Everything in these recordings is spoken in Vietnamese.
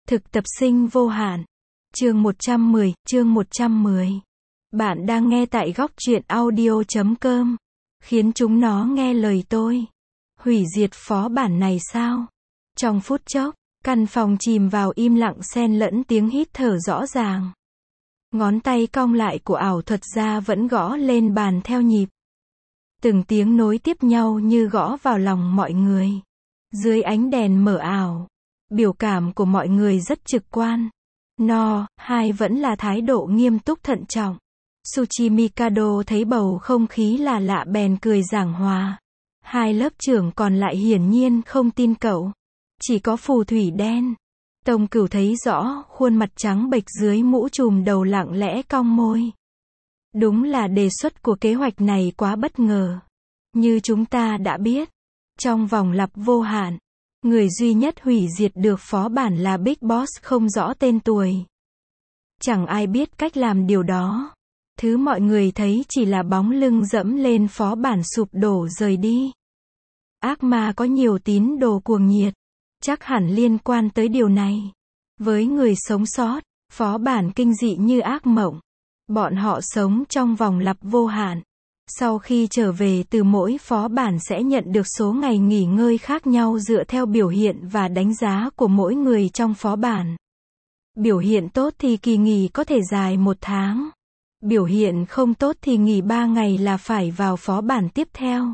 Thực tập sinh vô hạn. Chương 110. Bạn đang nghe tại góc truyện audio.com. Khiến chúng nó nghe lời tôi. Hủy diệt phó bản này sao? Trong phút chốc, căn phòng chìm vào im lặng xen lẫn tiếng hít thở rõ ràng. Ngón tay cong lại của ảo thuật gia vẫn gõ lên bàn theo nhịp. Từng tiếng nối tiếp nhau như gõ vào lòng mọi người. Dưới ánh đèn mờ ảo, biểu cảm của mọi người rất trực quan. Hai vẫn là thái độ nghiêm túc thận trọng. Tsuchi Mikado thấy bầu không khí là lạ bèn cười giảng hòa. Hai lớp trưởng còn lại hiển nhiên không tin cậu. Chỉ có phù thủy đen. Tông Cửu thấy rõ, khuôn mặt trắng bệch dưới mũ trùm đầu lặng lẽ cong môi. Đúng là đề xuất của kế hoạch này quá bất ngờ. Như chúng ta đã biết, trong vòng lặp vô hạn, người duy nhất hủy diệt được phó bản là Big Boss không rõ tên tuổi. Chẳng ai biết cách làm điều đó. Thứ mọi người thấy chỉ là bóng lưng dẫm lên phó bản sụp đổ rời đi. Ác ma có nhiều tín đồ cuồng nhiệt, chắc hẳn liên quan tới điều này. Với người sống sót, phó bản kinh dị như ác mộng. Bọn họ sống trong vòng lặp vô hạn. Sau khi trở về từ mỗi phó bản sẽ nhận được số ngày nghỉ ngơi khác nhau dựa theo biểu hiện và đánh giá của mỗi người trong phó bản. Biểu hiện tốt thì kỳ nghỉ có thể dài 1 tháng. Biểu hiện không tốt thì nghỉ 3 ngày là phải vào phó bản tiếp theo.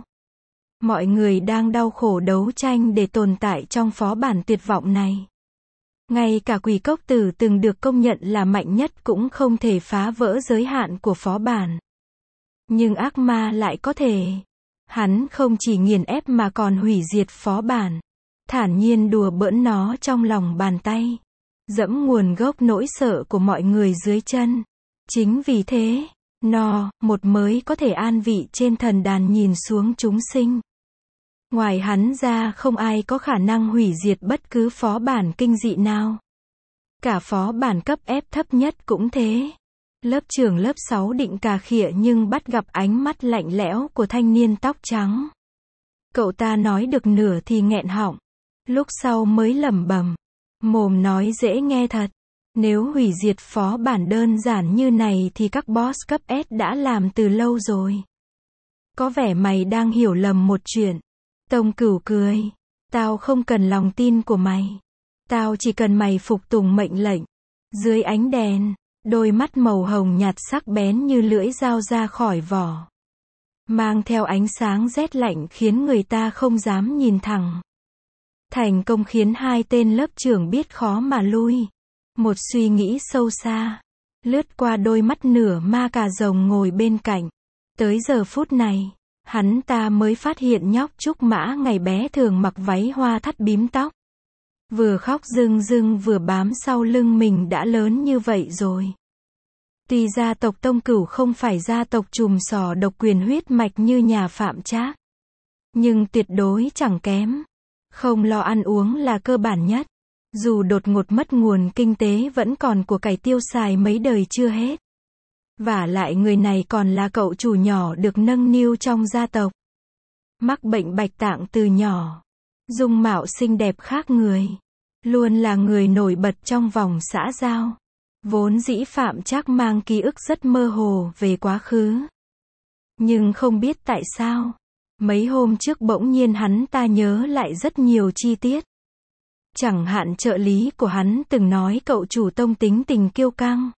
Mọi người đang đau khổ đấu tranh để tồn tại trong phó bản tuyệt vọng này. Ngay cả Quỷ Cốc Tử từng được công nhận là mạnh nhất cũng không thể phá vỡ giới hạn của phó bản. Nhưng ác ma lại có thể. Hắn không chỉ nghiền ép mà còn hủy diệt phó bản. Thản nhiên đùa bỡn nó trong lòng bàn tay. Dẫm nguồn gốc nỗi sợ của mọi người dưới chân. Chính vì thế, một mới có thể an vị trên thần đàn nhìn xuống chúng sinh. Ngoài hắn ra không ai có khả năng hủy diệt bất cứ phó bản kinh dị nào. Cả phó bản cấp F thấp nhất cũng thế. Lớp trưởng lớp 6 định cà khịa nhưng bắt gặp ánh mắt lạnh lẽo của thanh niên tóc trắng. Cậu ta nói được nửa thì nghẹn họng. Lúc sau mới lẩm bẩm. Mồm nói dễ nghe thật. Nếu hủy diệt phó bản đơn giản như này thì các boss cấp S đã làm từ lâu rồi. Có vẻ mày đang hiểu lầm một chuyện. Tông Cửu cười. Tao không cần lòng tin của mày. Tao chỉ cần mày phục tùng mệnh lệnh. Dưới ánh đèn, đôi mắt màu hồng nhạt sắc bén như lưỡi dao ra khỏi vỏ. Mang theo ánh sáng rét lạnh khiến người ta không dám nhìn thẳng. Thành công khiến hai tên lớp trưởng biết khó mà lui. Một suy nghĩ sâu xa lướt qua đôi mắt nửa ma cà rồng ngồi bên cạnh. Tới giờ phút này, hắn ta mới phát hiện nhóc Trúc Mã ngày bé thường mặc váy hoa thắt bím tóc. Vừa khóc rưng rưng vừa bám sau lưng mình đã lớn như vậy rồi. Tuy gia tộc Tông Cửu không phải gia tộc trùm sò độc quyền huyết mạch như nhà Phạm Trác, nhưng tuyệt đối chẳng kém. Không lo ăn uống là cơ bản nhất. Dù đột ngột mất nguồn kinh tế vẫn còn của cải tiêu xài mấy đời chưa hết. Vả lại người này còn là cậu chủ nhỏ được nâng niu trong gia tộc. Mắc bệnh bạch tạng từ nhỏ. Dung mạo xinh đẹp khác người. Luôn là người nổi bật trong vòng xã giao. Vốn dĩ Phạm Trác mang ký ức rất mơ hồ về quá khứ. Nhưng không biết tại sao, mấy hôm trước bỗng nhiên hắn ta nhớ lại rất nhiều chi tiết. Chẳng hạn trợ lý của hắn từng nói cậu chủ Tông tính tình kiêu căng.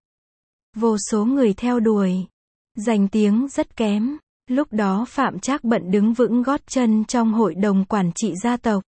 Vô số người theo đuổi. Danh tiếng rất kém. Lúc đó Phạm Trác bận đứng vững gót chân trong hội đồng quản trị gia tộc.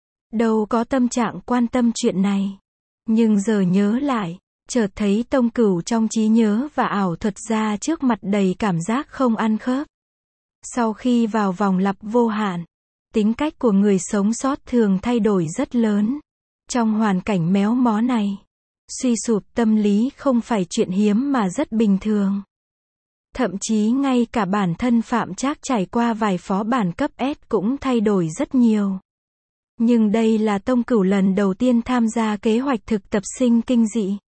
Đâu có tâm trạng quan tâm chuyện này. Nhưng giờ nhớ lại, chợt thấy Tông Cửu trong trí nhớ và ảo thuật gia trước mặt đầy cảm giác không ăn khớp. Sau khi vào vòng lặp vô hạn, tính cách của người sống sót thường thay đổi rất lớn. Trong hoàn cảnh méo mó này, suy sụp tâm lý không phải chuyện hiếm mà rất bình thường. Thậm chí ngay cả bản thân Phạm Trác trải qua vài phó bản cấp S cũng thay đổi rất nhiều. Nhưng đây là Tông Cửu lần đầu tiên tham gia kế hoạch thực tập sinh kinh dị.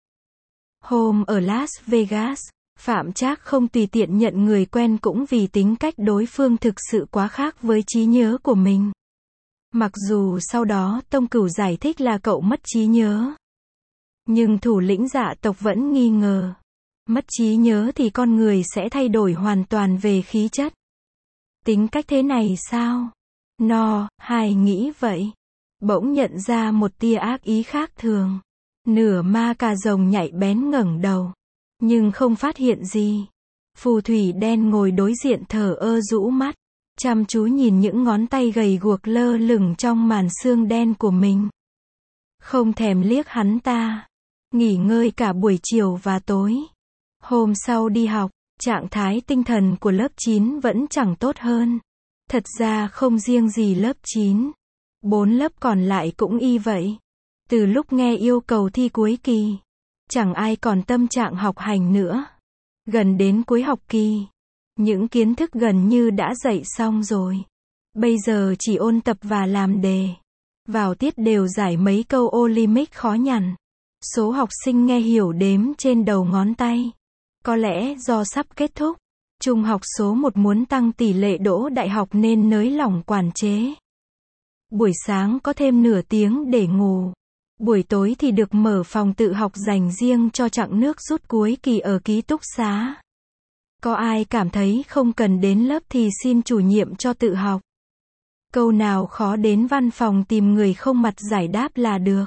Hôm ở Las Vegas, Phạm Trác không tùy tiện nhận người quen cũng vì tính cách đối phương thực sự quá khác với trí nhớ của mình. Mặc dù sau đó Tông Cửu giải thích là cậu mất trí nhớ. Nhưng thủ lĩnh dạ tộc vẫn nghi ngờ. Mất trí nhớ thì con người sẽ thay đổi hoàn toàn về khí chất. Tính cách thế này sao? No, Hải nghĩ vậy. Bỗng nhận ra một tia ác ý khác thường. Nửa ma cà rồng nhạy bén ngẩng đầu. Nhưng không phát hiện gì. Phù thủy đen ngồi đối diện thờ ơ rũ mắt. Chăm chú nhìn những ngón tay gầy guộc lơ lửng trong màn xương đen của mình. Không thèm liếc hắn ta. Nghỉ ngơi cả buổi chiều và tối. Hôm sau đi học, trạng thái tinh thần của lớp 9 vẫn chẳng tốt hơn. Thật ra không riêng gì lớp 9. 4 lớp còn lại cũng y vậy. Từ lúc nghe yêu cầu thi cuối kỳ, chẳng ai còn tâm trạng học hành nữa. Gần đến cuối học kỳ, những kiến thức gần như đã dạy xong rồi. Bây giờ chỉ ôn tập và làm đề. Vào tiết đều giải mấy câu Olympic khó nhằn. Số học sinh nghe hiểu đếm trên đầu ngón tay. Có lẽ do sắp kết thúc, trung học số 1 muốn tăng tỷ lệ đỗ đại học nên nới lỏng quản chế. Buổi sáng có thêm nửa tiếng để ngủ. Buổi tối thì được mở phòng tự học dành riêng cho chặng nước rút cuối kỳ ở ký túc xá. Có ai cảm thấy không cần đến lớp thì xin chủ nhiệm cho tự học. Câu nào khó đến văn phòng tìm người không mặt giải đáp là được.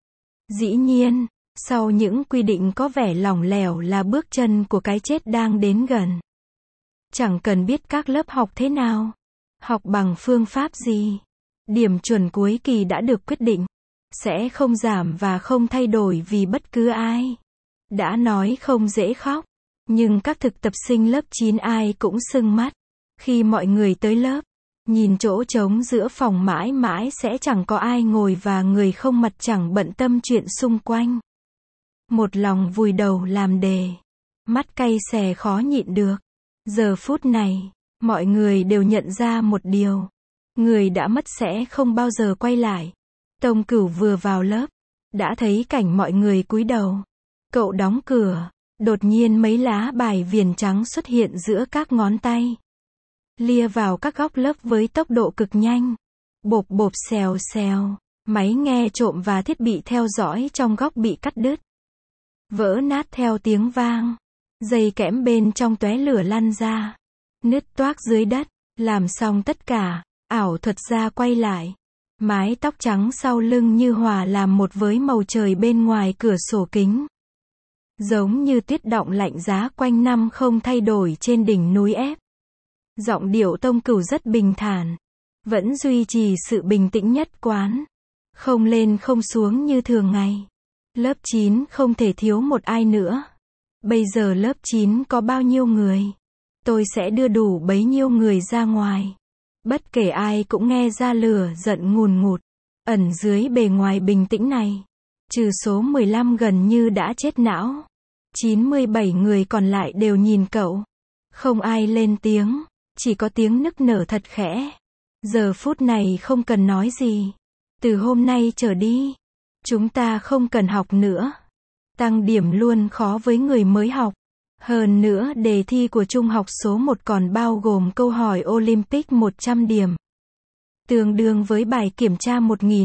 Dĩ nhiên, sau những quy định có vẻ lỏng lẻo là bước chân của cái chết đang đến gần. Chẳng cần biết các lớp học thế nào, học bằng phương pháp gì. Điểm chuẩn cuối kỳ đã được quyết định, sẽ không giảm và không thay đổi vì bất cứ ai. Đã nói không dễ khóc, nhưng các thực tập sinh lớp 9 ai cũng sưng mắt. Khi mọi người tới lớp, nhìn chỗ trống giữa phòng mãi mãi sẽ chẳng có ai ngồi và người không mặt chẳng bận tâm chuyện xung quanh. Một lòng vùi đầu làm đề. Mắt cay xè khó nhịn được. Giờ phút này, mọi người đều nhận ra một điều. Người đã mất sẽ không bao giờ quay lại. Tông Cửu vừa vào lớp, đã thấy cảnh mọi người cúi đầu. Cậu đóng cửa, đột nhiên mấy lá bài viền trắng xuất hiện giữa các ngón tay. Lia vào các góc lớp với tốc độ cực nhanh. Bộp bộp xèo xèo, máy nghe trộm và thiết bị theo dõi trong góc bị cắt đứt. Vỡ nát theo tiếng vang. Dây kẽm bên trong tóe lửa lăn ra. Nứt toác dưới đất. Làm xong tất cả, ảo thuật gia quay lại. Mái tóc trắng sau lưng như hòa làm một với màu trời bên ngoài cửa sổ kính. Giống như tuyết đọng lạnh giá quanh năm không thay đổi trên đỉnh núi ép. Giọng điệu Tông Cửu rất bình thản. Vẫn duy trì sự bình tĩnh nhất quán. Không lên không xuống như thường ngày. Lớp 9 không thể thiếu một ai nữa. Bây giờ lớp 9 có bao nhiêu người? Tôi sẽ đưa đủ bấy nhiêu người ra ngoài. Bất kể ai cũng nghe ra lửa giận ngùn ngụt. Ẩn dưới bề ngoài bình tĩnh này. Trừ số 15 gần như đã chết não. 97 người còn lại đều nhìn cậu. Không ai lên tiếng. Chỉ có tiếng nức nở thật khẽ. Giờ phút này không cần nói gì. Từ hôm nay trở đi, chúng ta không cần học nữa. Tăng điểm luôn khó với người mới học. Hơn nữa đề thi của trung học số 1 còn bao gồm câu hỏi Olympic 100 điểm. Tương đương với bài kiểm tra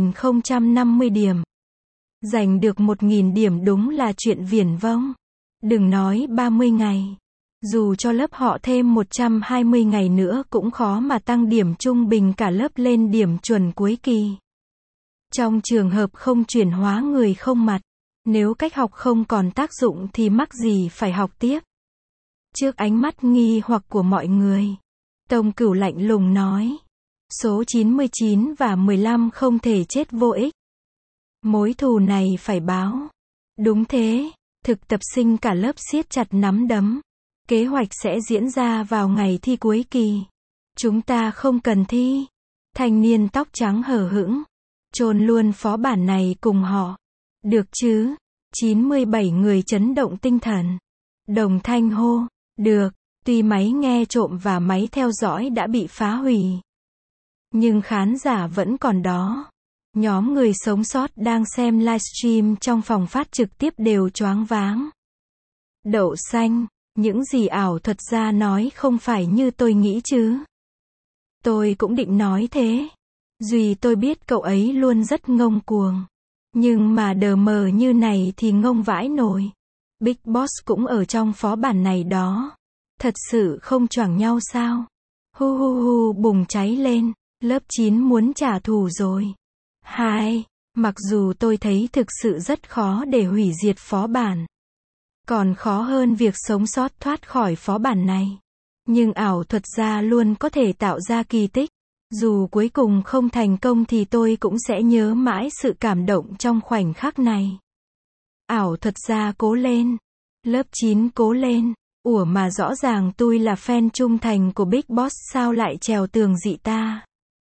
1050 điểm. Giành được 1000 điểm đúng là chuyện viển vông. Đừng nói 30 ngày. Dù cho lớp họ thêm 120 ngày nữa cũng khó mà tăng điểm trung bình cả lớp lên điểm chuẩn cuối kỳ. Trong trường hợp không chuyển hóa người không mặt, nếu cách học không còn tác dụng thì mắc gì phải học tiếp. Trước ánh mắt nghi hoặc của mọi người, Tông Cửu lạnh lùng nói, số 99 và 15 không thể chết vô ích. Mối thù này phải báo. Đúng thế, thực tập sinh cả lớp siết chặt nắm đấm. Kế hoạch sẽ diễn ra vào ngày thi cuối kỳ. Chúng ta không cần thi. Thanh niên tóc trắng hờ hững. Chôn luôn phó bản này cùng họ. Được chứ? 97 người chấn động tinh thần. Đồng thanh hô. Được, tuy máy nghe trộm và máy theo dõi đã bị phá hủy. Nhưng khán giả vẫn còn đó. Nhóm người sống sót đang xem livestream trong phòng phát trực tiếp đều choáng váng. Đậu xanh, những gì ảo thuật gia nói không phải như tôi nghĩ chứ. Tôi cũng định nói thế. Duy tôi biết cậu ấy luôn rất ngông cuồng. Nhưng mà đờ mờ như này thì ngông vãi nổi. Big Boss cũng ở trong phó bản này đó. Thật sự không choảng nhau sao? Hu hu hu bùng cháy lên. Lớp 9 muốn trả thù rồi. Hai, mặc dù tôi thấy thực sự rất khó để hủy diệt phó bản. Còn khó hơn việc sống sót thoát khỏi phó bản này. Nhưng ảo thuật gia luôn có thể tạo ra kỳ tích. Dù cuối cùng không thành công thì tôi cũng sẽ nhớ mãi sự cảm động trong khoảnh khắc này. Ảo thuật gia cố lên. Lớp 9 cố lên. Ủa mà rõ ràng tôi là fan trung thành của Big Boss sao lại trèo tường dị ta.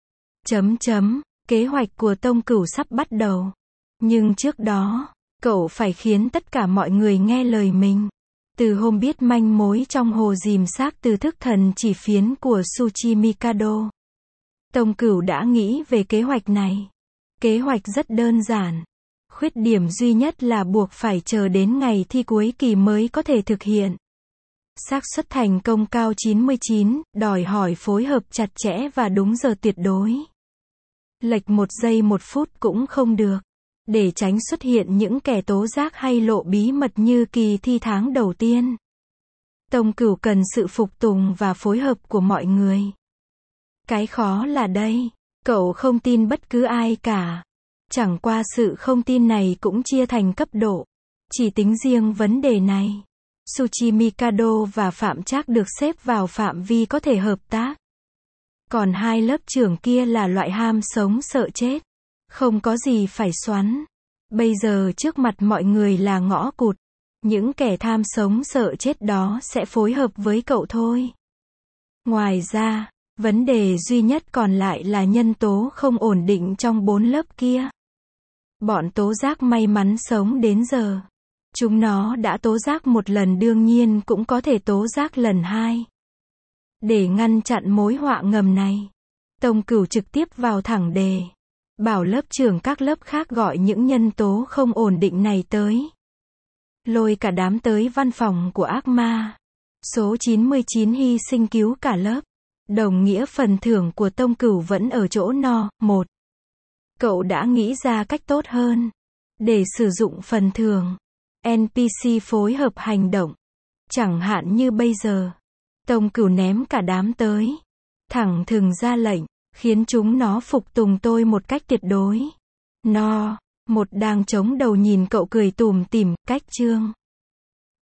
Kế hoạch của Tông Cửu sắp bắt đầu. Nhưng trước đó, cậu phải khiến tất cả mọi người nghe lời mình. Từ hôm biết manh mối trong hồ dìm xác từ thức thần chỉ phiến của Tsuchimikado, Tông Cửu đã nghĩ về kế hoạch này. Kế hoạch rất đơn giản. Khuyết điểm duy nhất là buộc phải chờ đến ngày thi cuối kỳ mới có thể thực hiện. Xác suất thành công cao 99, đòi hỏi phối hợp chặt chẽ và đúng giờ tuyệt đối. Lệch 1 giây 1 phút cũng không được. Để tránh xuất hiện những kẻ tố giác hay lộ bí mật như kỳ thi tháng đầu tiên. Tông Cửu cần sự phục tùng và phối hợp của mọi người. Cái khó là đây. Cậu không tin bất cứ ai cả. Chẳng qua sự không tin này cũng chia thành cấp độ. Chỉ tính riêng vấn đề này. Tsuchimikado và Phạm Trác được xếp vào phạm vi có thể hợp tác. Còn hai lớp trưởng kia là loại ham sống sợ chết. Không có gì phải xoắn. Bây giờ trước mặt mọi người là ngõ cụt. Những kẻ tham sống sợ chết đó sẽ phối hợp với cậu thôi. Ngoài ra, vấn đề duy nhất còn lại là nhân tố không ổn định trong 4 lớp kia. Bọn tố giác may mắn sống đến giờ. Chúng nó đã tố giác một lần đương nhiên cũng có thể tố giác lần 2. Để ngăn chặn mối họa ngầm này, Tông Cửu trực tiếp vào thẳng đề. Bảo lớp trưởng các lớp khác gọi những nhân tố không ổn định này tới. Lôi cả đám tới văn phòng của ác ma. Số 99 hy sinh cứu cả lớp. Đồng nghĩa phần thưởng của Tông Cửu vẫn ở chỗ no. 1. Cậu đã nghĩ ra cách tốt hơn. Để sử dụng phần thưởng. NPC phối hợp hành động. Chẳng hạn như bây giờ. Tông Cửu ném cả đám tới. Thẳng thừng ra lệnh. Khiến chúng nó phục tùng tôi một cách tuyệt đối. No. Một đang chống đầu nhìn cậu cười tủm tỉm, cách chương.